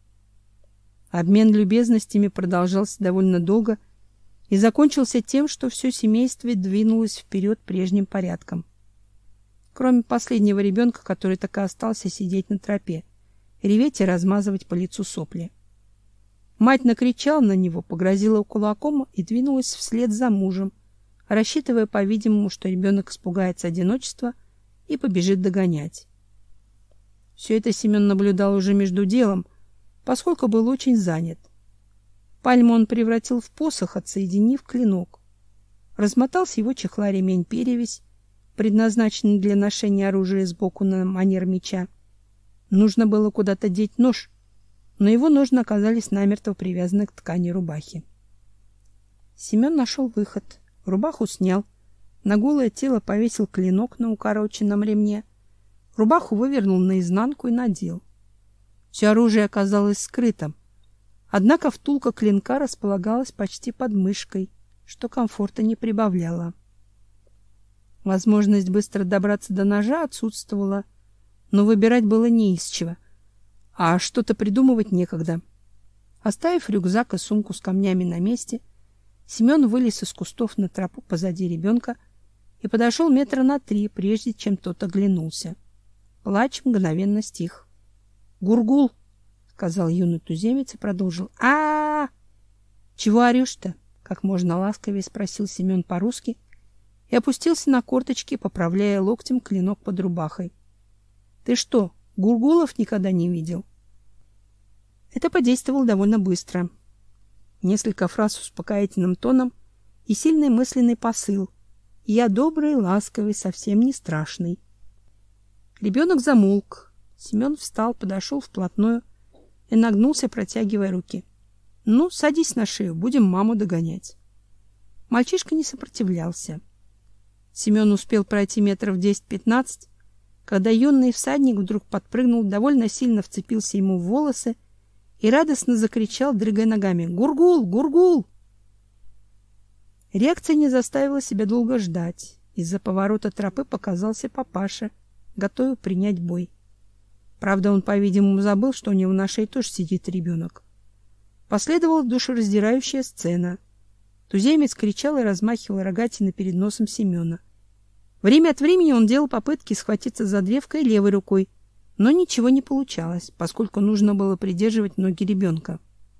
Обмен любезностями продолжался довольно долго и закончился тем, что все семейство двинулось вперед прежним порядком. Кроме последнего ребенка, который так и остался сидеть на тропе, реветь и размазывать по лицу сопли. Мать накричала на него, погрозила кулаком и двинулась вслед за мужем, рассчитывая, по-видимому, что ребенок испугается одиночества и побежит догонять. Все это Семен наблюдал уже между делом, поскольку был очень занят. Пальму он превратил в посох, отсоединив клинок. Размотал с его чехла ремень-перевязь, предназначенный для ношения оружия сбоку на манер меча. Нужно было куда-то деть нож, но его ножны оказались намертво привязаны к ткани рубахи. Семен нашел выход. Рубаху снял, на голое тело повесил клинок на укороченном ремне, рубаху вывернул наизнанку и надел. Все оружие оказалось скрытым, однако втулка клинка располагалась почти под мышкой, что комфорта не прибавляло. Возможность быстро добраться до ножа отсутствовала, но выбирать было не из чего, а что-то придумывать некогда. Оставив рюкзак и сумку с камнями на месте, Семен вылез из кустов на тропу позади ребенка и подошел метра на три, прежде чем тот оглянулся. Плач мгновенно стих. «Гургул!» — сказал юный туземец и продолжил. а, -а, -а Чего орешь-то?» — как можно ласковее спросил Семен по-русски и опустился на корточки, поправляя локтем клинок под рубахой. «Ты что, гургулов никогда не видел?» Это подействовало довольно быстро. Несколько фраз успокоительным тоном и сильный мысленный посыл. «Я добрый, ласковый, совсем не страшный». Ребенок замолк. Семен встал, подошел вплотную и нагнулся, протягивая руки. «Ну, садись на шею, будем маму догонять». Мальчишка не сопротивлялся. Семен успел пройти метров десять-пятнадцать, когда юный всадник вдруг подпрыгнул, довольно сильно вцепился ему в волосы и радостно закричал, дрыгая ногами: «Гургул! Гургул!» Реакция не заставила себя долго ждать. Из-за поворота тропы показался папаша, готовый принять бой. Правда, он, по-видимому, забыл, что у него на шее тоже сидит ребенок. Последовала душераздирающая сцена. Туземец кричал и размахивал рогатиной перед носом Семена. Время от времени он делал попытки схватиться за древко левой рукой, но ничего не получалось, поскольку нужно было придерживать ноги ребенка.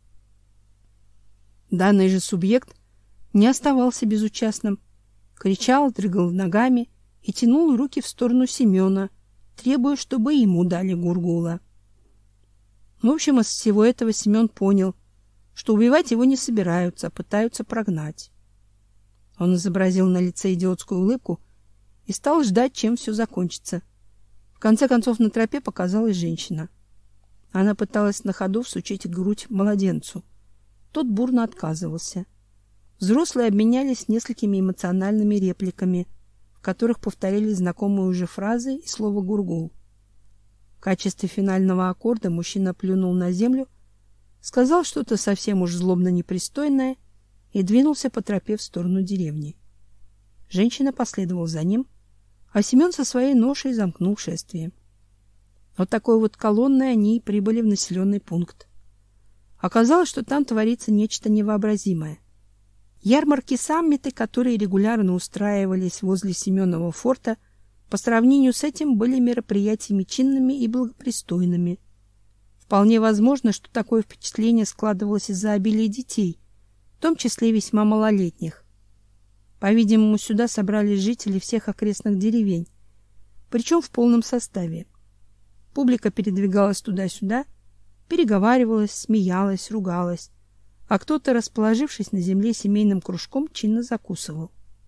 Данный же субъект не оставался безучастным, кричал, дрыгал ногами и тянул руки в сторону Семена, требуя, чтобы ему дали гургула. В общем, из всего этого Семен понял, что убивать его не собираются, а пытаются прогнать. Он изобразил на лице идиотскую улыбку и стал ждать, чем все закончится. В конце концов на тропе показалась женщина. Она пыталась на ходу всучить грудь младенцу. Тот бурно отказывался. Взрослые обменялись несколькими эмоциональными репликами, в которых повторили знакомые уже фразы и слово «гургул». В качестве финального аккорда мужчина плюнул на землю, сказал что-то совсем уж злобно непристойное и двинулся по тропе в сторону деревни. Женщина последовала за ним, а Семен со своей ношей замкнул шествие. Вот такой вот колонной они и прибыли в населенный пункт. Оказалось, что там творится нечто невообразимое. Ярмарки-саммиты, которые регулярно устраивались возле Семенова форта, по сравнению с этим были мероприятиями чинными и благопристойными. Вполне возможно, что такое впечатление складывалось из-за обилия детей, в том числе весьма малолетних. По-видимому, сюда собрались жители всех окрестных деревень, причем в полном составе. Публика передвигалась туда-сюда, переговаривалась, смеялась, ругалась, а кто-то, расположившись на земле семейным кружком, чинно закусывал.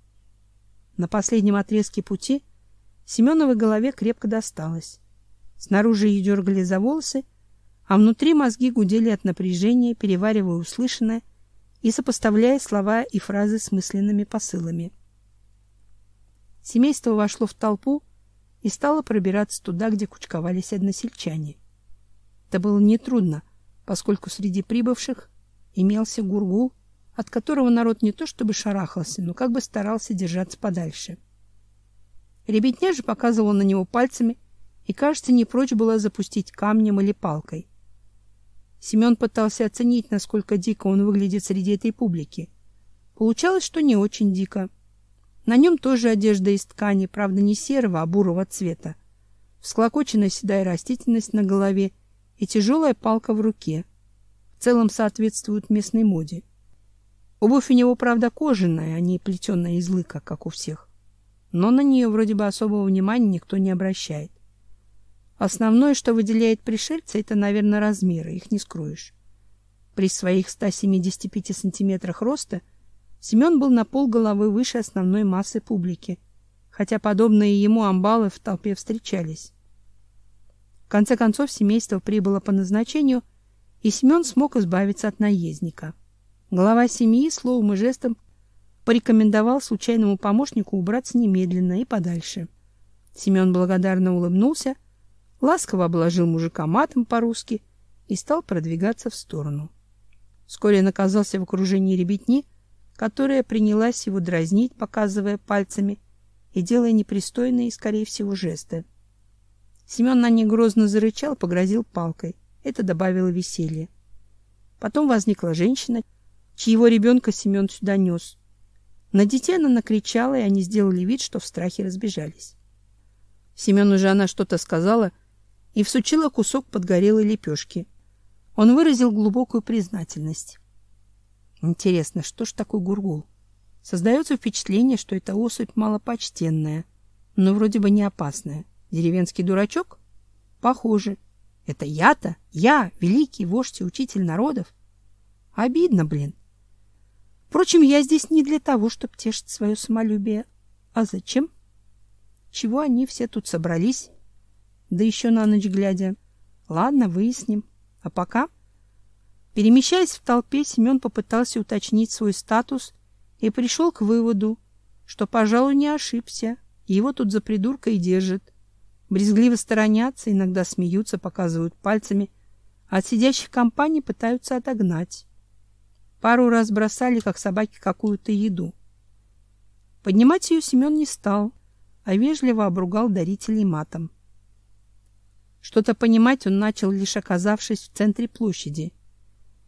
На последнем отрезке пути Семеновой голове крепко досталось. Снаружи ее дергали за волосы, а внутри мозги гудели от напряжения, переваривая услышанное и сопоставляя слова и фразы с мысленными посылами. Семейство вошло в толпу и стало пробираться туда, где кучковались односельчане. Это было нетрудно, поскольку среди прибывших имелся гургул, от которого народ не то чтобы шарахался, но как бы старался держаться подальше. Ребятня же показывала на него пальцами и, кажется, не прочь была запустить камнем или палкой. Семен пытался оценить, насколько дико он выглядит среди этой публики. Получалось, что не очень дико. На нем тоже одежда из ткани, правда, не серого, а бурого цвета. Всклокоченная седая растительность на голове и тяжелая палка в руке. В целом соответствуют местной моде. Обувь у него, правда, кожаная, а не плетеная из лыка, как у всех. Но на нее вроде бы особого внимания никто не обращает. Основное, что выделяет пришельца, это, наверное, размеры, их не скроешь. При своих ста семидесяти пяти сантиметрах роста Семен был на полголовы выше основной массы публики, хотя подобные ему амбалы в толпе встречались. В конце концов семейство прибыло по назначению, и Семен смог избавиться от наездника. Глава семьи словом и жестом порекомендовал случайному помощнику убраться немедленно и подальше. Семен благодарно улыбнулся, ласково обложил мужика матом по-русски и стал продвигаться в сторону. Вскоре он оказался в окружении ребятни, которая принялась его дразнить, показывая пальцами и делая непристойные, скорее всего, жесты. Семен на них грозно зарычал, погрозил палкой. Это добавило веселья. Потом возникла женщина, чьего ребенка Семен сюда нес. На детей она накричала, и они сделали вид, что в страхе разбежались. Семену же она что-то сказала и всучила кусок подгорелой лепешки. Он выразил глубокую признательность. Интересно, что ж такое гургул? Создается впечатление, что это особь малопочтенная, но вроде бы не опасная. Деревенский дурачок? Похоже. Это я-то? Я, великий вождь и учитель народов? Обидно, блин. Впрочем, я здесь не для того, чтобы тешить свое самолюбие. А зачем? Чего они все тут собрались? Да еще на ночь глядя. Ладно, выясним. А пока... Перемещаясь в толпе, Семен попытался уточнить свой статус и пришел к выводу, что, пожалуй, не ошибся. Его тут за придурка и держат. Брезгливо сторонятся, иногда смеются, показывают пальцами, а от сидящих компаний пытаются отогнать. Пару раз бросали, как собаки, какую-то еду. Поднимать ее Семен не стал, а вежливо обругал дарителей матом. Что-то понимать он начал, лишь оказавшись в центре площади.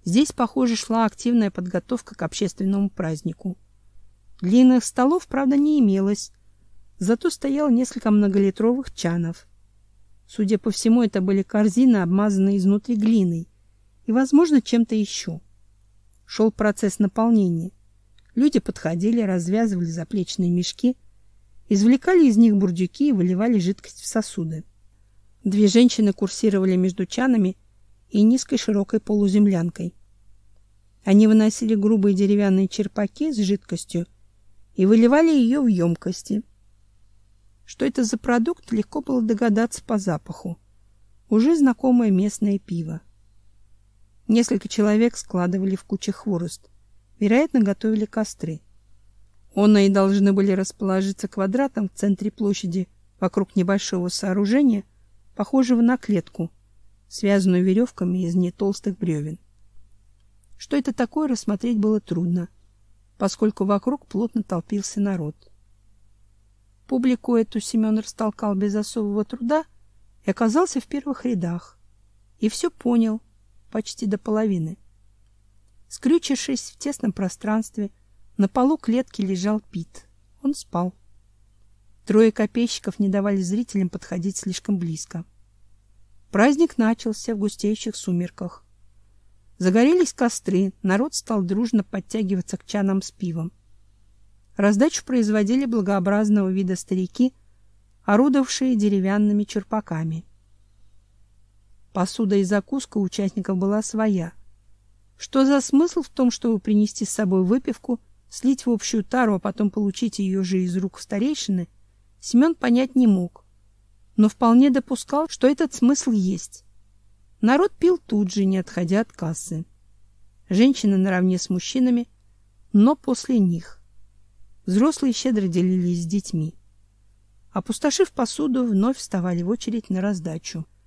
Здесь, похоже, шла активная подготовка к общественному празднику. Длинных столов, правда, не имелось, зато стояло несколько многолитровых чанов. Судя по всему, это были корзины, обмазанные изнутри глиной и, возможно, чем-то еще. Шел процесс наполнения. Люди подходили, развязывали заплечные мешки, извлекали из них бурдюки и выливали жидкость в сосуды. Две женщины курсировали между чанами и низкой широкой полуземлянкой. Они выносили грубые деревянные черпаки с жидкостью и выливали ее в емкости. Что это за продукт, легко было догадаться по запаху. Уже знакомое местное пиво. Несколько человек складывали в куче хворост. Вероятно, готовили костры. Оно и должны были расположиться квадратом в центре площади вокруг небольшого сооружения, похожего на клетку, связанную веревками из нетолстых бревен. Что это такое, рассмотреть было трудно, поскольку вокруг плотно толпился народ. Публику эту Семен растолкал без особого труда и оказался в первых рядах. И все понял почти до половины. Скрючившись в тесном пространстве, на полу клетки лежал Пит. Он спал. Трое копейщиков не давали зрителям подходить слишком близко. Праздник начался в густеющих сумерках. Загорелись костры, народ стал дружно подтягиваться к чанам с пивом. Раздачу производили благообразного вида старики, орудовавшие деревянными черпаками. Посуда и закуска у участников была своя. Что за смысл в том, чтобы принести с собой выпивку, слить в общую тару, а потом получить ее же из рук старейшины, Семен понять не мог, но вполне допускал, что этот смысл есть. Народ пил тут же, не отходя от кассы. Женщины наравне с мужчинами, но после них. Взрослые щедро делились с детьми. Опустошив посуду, вновь вставали в очередь на раздачу.